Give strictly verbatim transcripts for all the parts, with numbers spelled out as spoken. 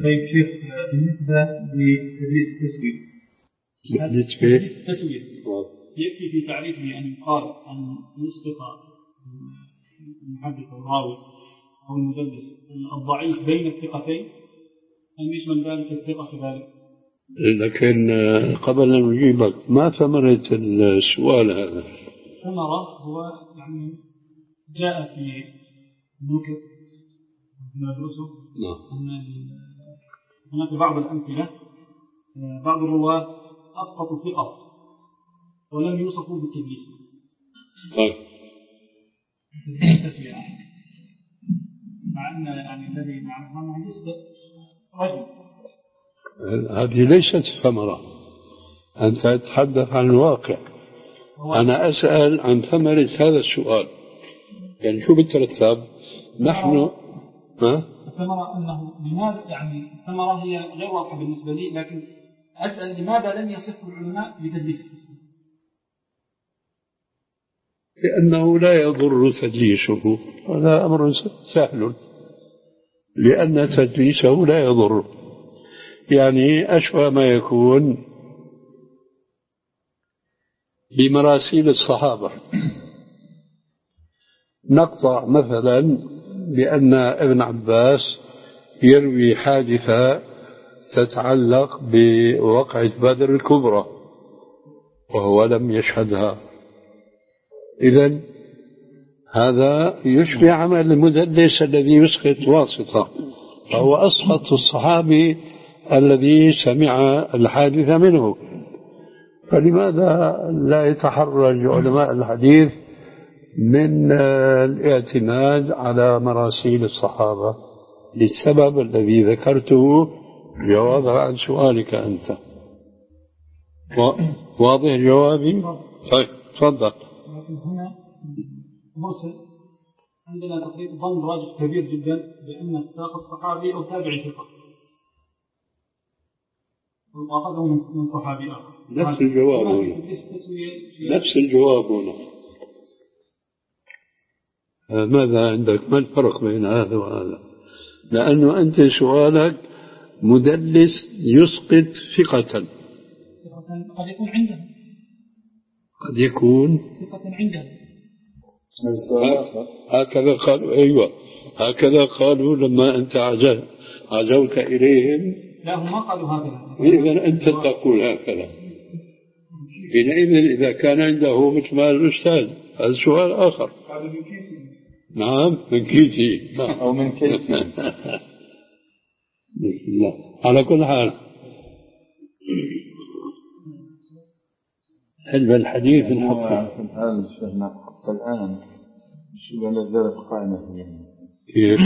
طيب شيخ، بالنسبة لتدريس التسوية، تدريس التسوية يكفي في تعريفه أن يقال أن يسقط المحدث أو الراوي أو المدرس الضعيف بين الثقتين، أم يشمل ذلك الثقة كذلك؟ لكن قبل أن نجيبك، ما ثمرة السؤال هذا؟ ثمرة هو يعني جاء في النكت ندرسه أن هناك بعض الأمثلة بعض الرواة أسقطوا ثقة ولم يوصفوا بالتدليس. طيب. التسوية مع أن يعني الذي نعرفه أنه يسقط رجل. هذه ليست ثمرة، أنت تتحدث عن الواقع، أنا أسأل عن ثمرة هذا السؤال. يعني شو بترتب؟ نحن ها؟ الثمرة أنه لماذا يعني الثمرة هي غير واضحة بالنسبة لي، لكن أسأل لماذا لم يصف العلماء بتدليس التسوية؟ لأنه لا يضر تدليسه، هذا أمر سهل، لأن تدليسه لا يضر. يعني أشبه ما يكون بمراسيل الصحابة، نقطع مثلا بأن ابن عباس يروي حادثة تتعلق بوقعة بدر الكبرى وهو لم يشهدها، إذن هذا يشبه عمل المدلس الذي يسقط واسطة، فهو أسقط الصحابي الذي سمع الحادثة منه. فلماذا لا يتحرج علماء الحديث من الاعتماد على مراسيل الصحابة للسبب الذي ذكرته جوابا عن سؤالك أنت؟ واضح جوابي؟ طيب تفضل. لكن هنا مرسل عندنا تقريبا ظن راجح كبير جدا بأن الساقط صحابي أو تابعي ثقة وأخذه من صحابي آخر. نفس الجواب هنا، نفس الجواب هنا. ماذا عندك؟ ما الفرق بين هذا وهذا؟ لأنه أنت سؤالك مدلس يسقط ثقة، قد يكون عنده، قد يكون ثقة عنده. هكذا قالوا. أيوة هكذا قالوا لما أنت عزوت إليهم. لا هم ما قالوا هكذا. إذا أنت تقول هكذا، حينئذ إذا كان عنده مثل ما الأستاذ، هذا سؤال آخر. نعم من كيسي أو من كيسي. لا. على كل حال علم الحديث الحق هذا شفنا حتى الآن شو لا زالت قائمة فيه. كيف؟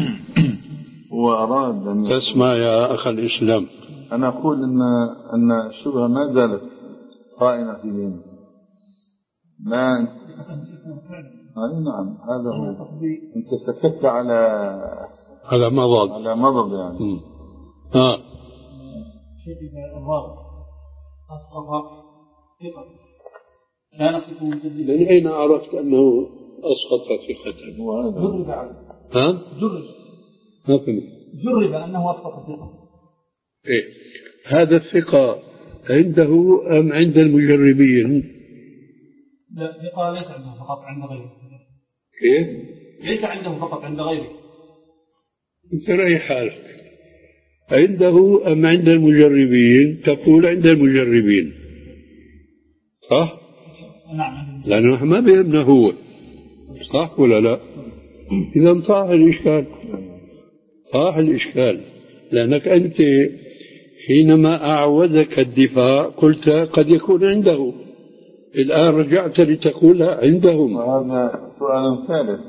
وأراد أن تسمع يا أخ الإسلام، أنا أقول أن أن الشبهة ما زالت قائمة فيه. ما أي نعم هذا هو. أنت سكت على على مضض على مضض يعني. ها. شيخ الراوي أسقط ثقة لا نصفه من من أين عرفت أنه أسقط ثقة؟ جرب عنه. ها؟ جرب. ما فهمت. جرب أنه أسقط ثقة. إيه هذا الثقة عنده أم عند المجربين؟ لا ثقة ليس عنده فقط عند غيره. كيف؟ ليس عنده فقط عند غيره. انت رأي حالك، عنده أم عند المجربين؟ تقول عند المجربين صح؟ نعم. لأنه ما بيهمنا هو صح ولا لا؟ إذا طاح الإشكال، طاح الإشكال، لأنك أنت حينما أعوزك الدفاع قلت قد يكون عنده، الآن رجعت لتقول عندهم. وهذا سؤال ثالث.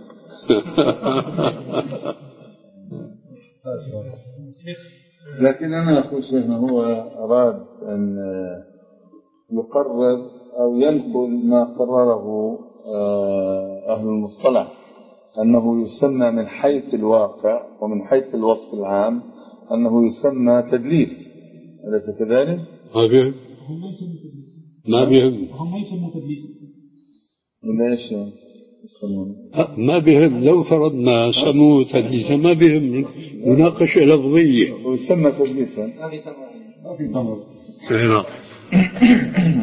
لكن أنا أقول شيخنا هو أراد أن يقرر أو ينقل ما قرره أهل المصطلح أنه يسمى من حيث الواقع ومن حيث الوصف العام أنه يسمى تدليس، أليس كذلك؟ ما بيهم ما بيهم هم ما يسموا تدليس. ليش؟ ما بهم لو فرضنا سموه تدليسا ما بهم مناقشة لفظية ويسمى تدليسا ما في تمر. نعم.